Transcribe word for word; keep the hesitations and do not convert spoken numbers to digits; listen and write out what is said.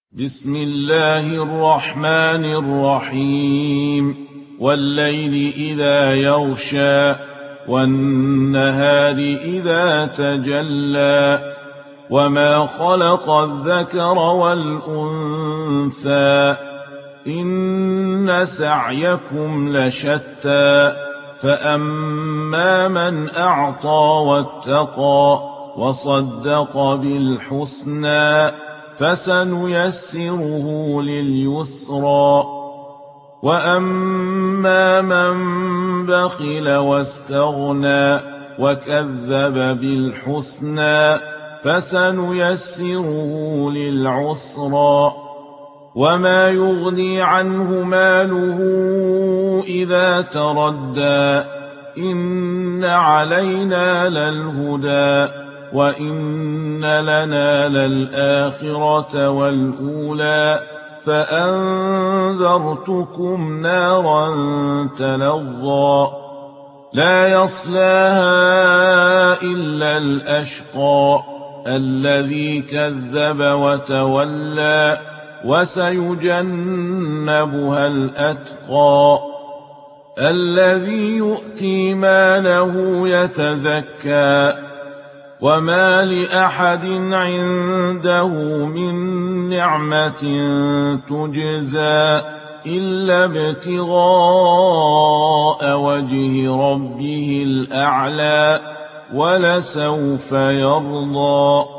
بسم الله الرحمن الرحيم والليل إذا يغشى والنهار إذا تجلى وما خلق الذكر والأنثى إن سعيكم لشتى فأما من أعطى واتقى وصدق بالحسنى فسنيسره لليسرى وأما من بخل واستغنى وكذب بالحسنى فسنيسره للعسرى وما يغني عنه ماله إذا تردى إن علينا للهدى وإن لنا للآخرة والأولى فأنذرتكم نارا تلظى لا يصلاها إلا الأشقى الذي كذب وتولى وسيجنبها الأتقى الذي يؤتي ماله يتزكى وما لأحد عنده من نعمة تجزى إلا ابتغاء وجه ربه الأعلى ولسوف يرضى.